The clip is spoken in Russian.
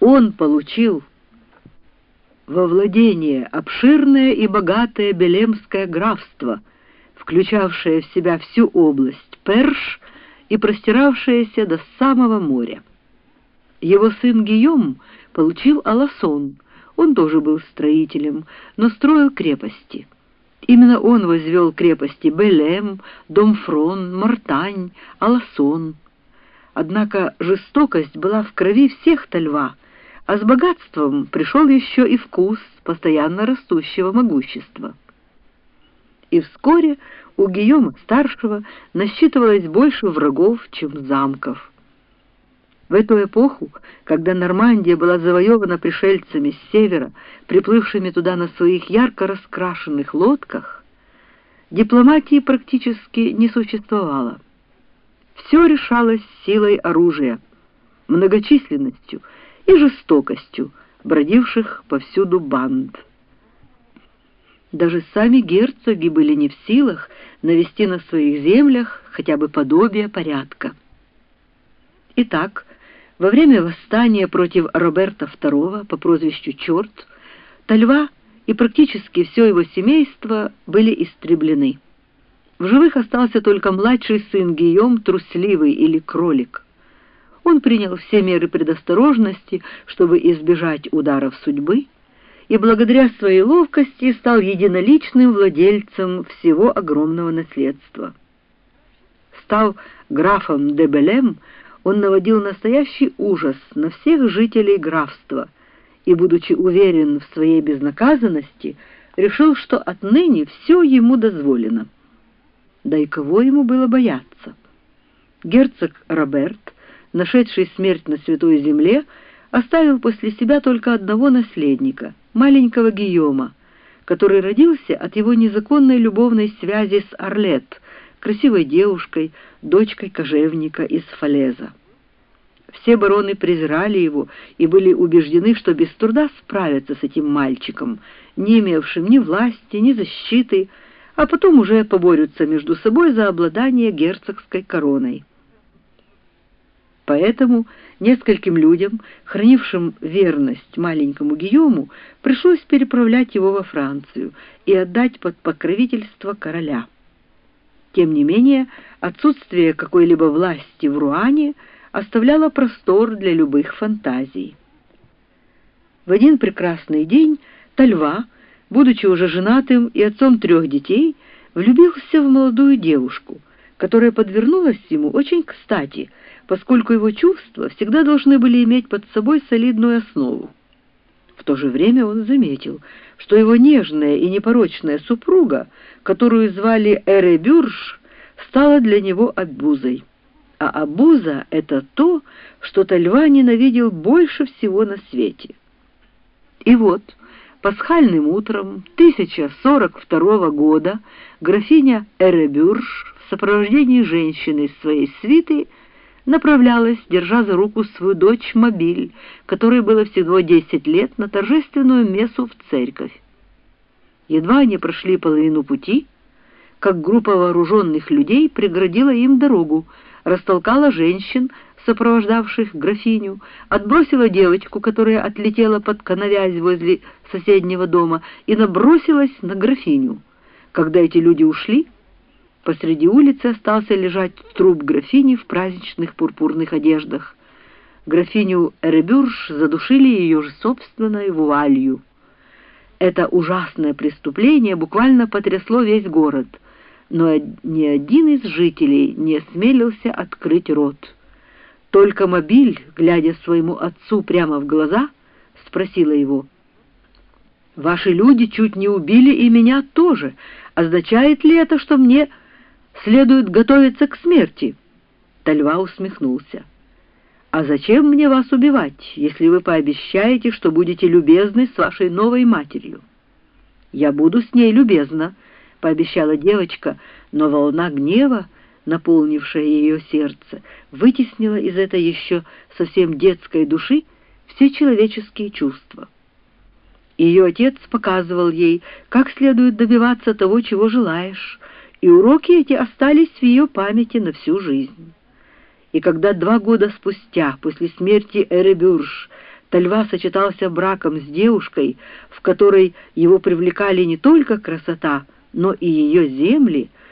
Он получил во владение обширное и богатое Белемское графство, включавшее в себя всю область Перш и простиравшееся до самого моря. Его сын Гийом получил Аласон. Он тоже был строителем, но строил крепости. Именно он возвел крепости Белем, Домфрон, Мартань, Аласон. Однако жестокость была в крови всех Тальва, а с богатством пришел еще и вкус постоянно растущего могущества. И вскоре у Гийома-старшего насчитывалось больше врагов, чем замков. В эту эпоху, когда Нормандия была завоевана пришельцами с севера, приплывшими туда на своих ярко раскрашенных лодках, дипломатии практически не существовало. Все решалось силой оружия, многочисленностью и жестокостью бродивших повсюду банд. Даже сами герцоги были не в силах навести на своих землях хотя бы подобие порядка. Итак, во время восстания против Роберта II по прозвищу Черт, Тальва и практически все его семейство были истреблены. В живых остался только младший сын Гийом, трусливый или кролик. Он принял все меры предосторожности, чтобы избежать ударов судьбы, и благодаря своей ловкости стал единоличным владельцем всего огромного наследства. Став графом де Белем, он наводил настоящий ужас на всех жителей графства и, будучи уверен в своей безнаказанности, решил, что отныне все ему дозволено. Да и кого ему было бояться? Герцог Роберт, нашедший смерть на Святой Земле, оставил после себя только одного наследника, маленького Гийома, который родился от его незаконной любовной связи с Арлет, красивой девушкой, дочкой кожевника из Фалеза. Все бароны презирали его и были убеждены, что без труда справятся с этим мальчиком, не имевшим ни власти, ни защиты, а потом уже поборются между собой за обладание герцогской короной. Поэтому нескольким людям, хранившим верность маленькому Гийому, пришлось переправлять его во Францию и отдать под покровительство короля. Тем не менее, отсутствие какой-либо власти в Руане оставляло простор для любых фантазий. В один прекрасный день Тальва, будучи уже женатым и отцом 3 детей, влюбился в молодую девушку, которая подвернулась ему очень кстати, поскольку его чувства всегда должны были иметь под собой солидную основу. В то же время он заметил, что его нежная и непорочная супруга, которую звали Эребюрж, стала для него обузой. А обуза — это то, что Тальва ненавидел больше всего на свете. И вот, пасхальным утром 1042 года графиня Эребюрж в сопровождении женщины из своей свиты направлялась, держа за руку свою дочь Мобиль, которой было всего 10 лет, на торжественную мессу в церковь. Едва они прошли половину пути, как группа вооруженных людей преградила им дорогу, растолкала женщин, сопровождавших графиню, отбросила девочку, которая отлетела под коновязь возле соседнего дома, и набросилась на графиню. Когда эти люди ушли, посреди улицы остался лежать труп графини в праздничных пурпурных одеждах. Графиню Эребюрж задушили ее же собственной вуалью. Это ужасное преступление буквально потрясло весь город, но ни один из жителей не осмелился открыть рот. Только Мобиль, глядя своему отцу прямо в глаза, спросила его: «Ваши люди чуть не убили и меня тоже. Означает ли это, что мне следует готовиться к смерти?» Тальва усмехнулся. «А зачем мне вас убивать, если вы пообещаете, что будете любезны с вашей новой матерью?» «Я буду с ней любезна», — пообещала девочка, но волна гнева, наполнившая ее сердце, вытеснила из этой еще совсем детской души все человеческие чувства. Ее отец показывал ей, как следует добиваться того, чего желаешь, и уроки эти остались в ее памяти на всю жизнь. И когда 2 года спустя, после смерти Эребюрж, Тальва сочетался браком с девушкой, в которой его привлекали не только красота, но и ее земли,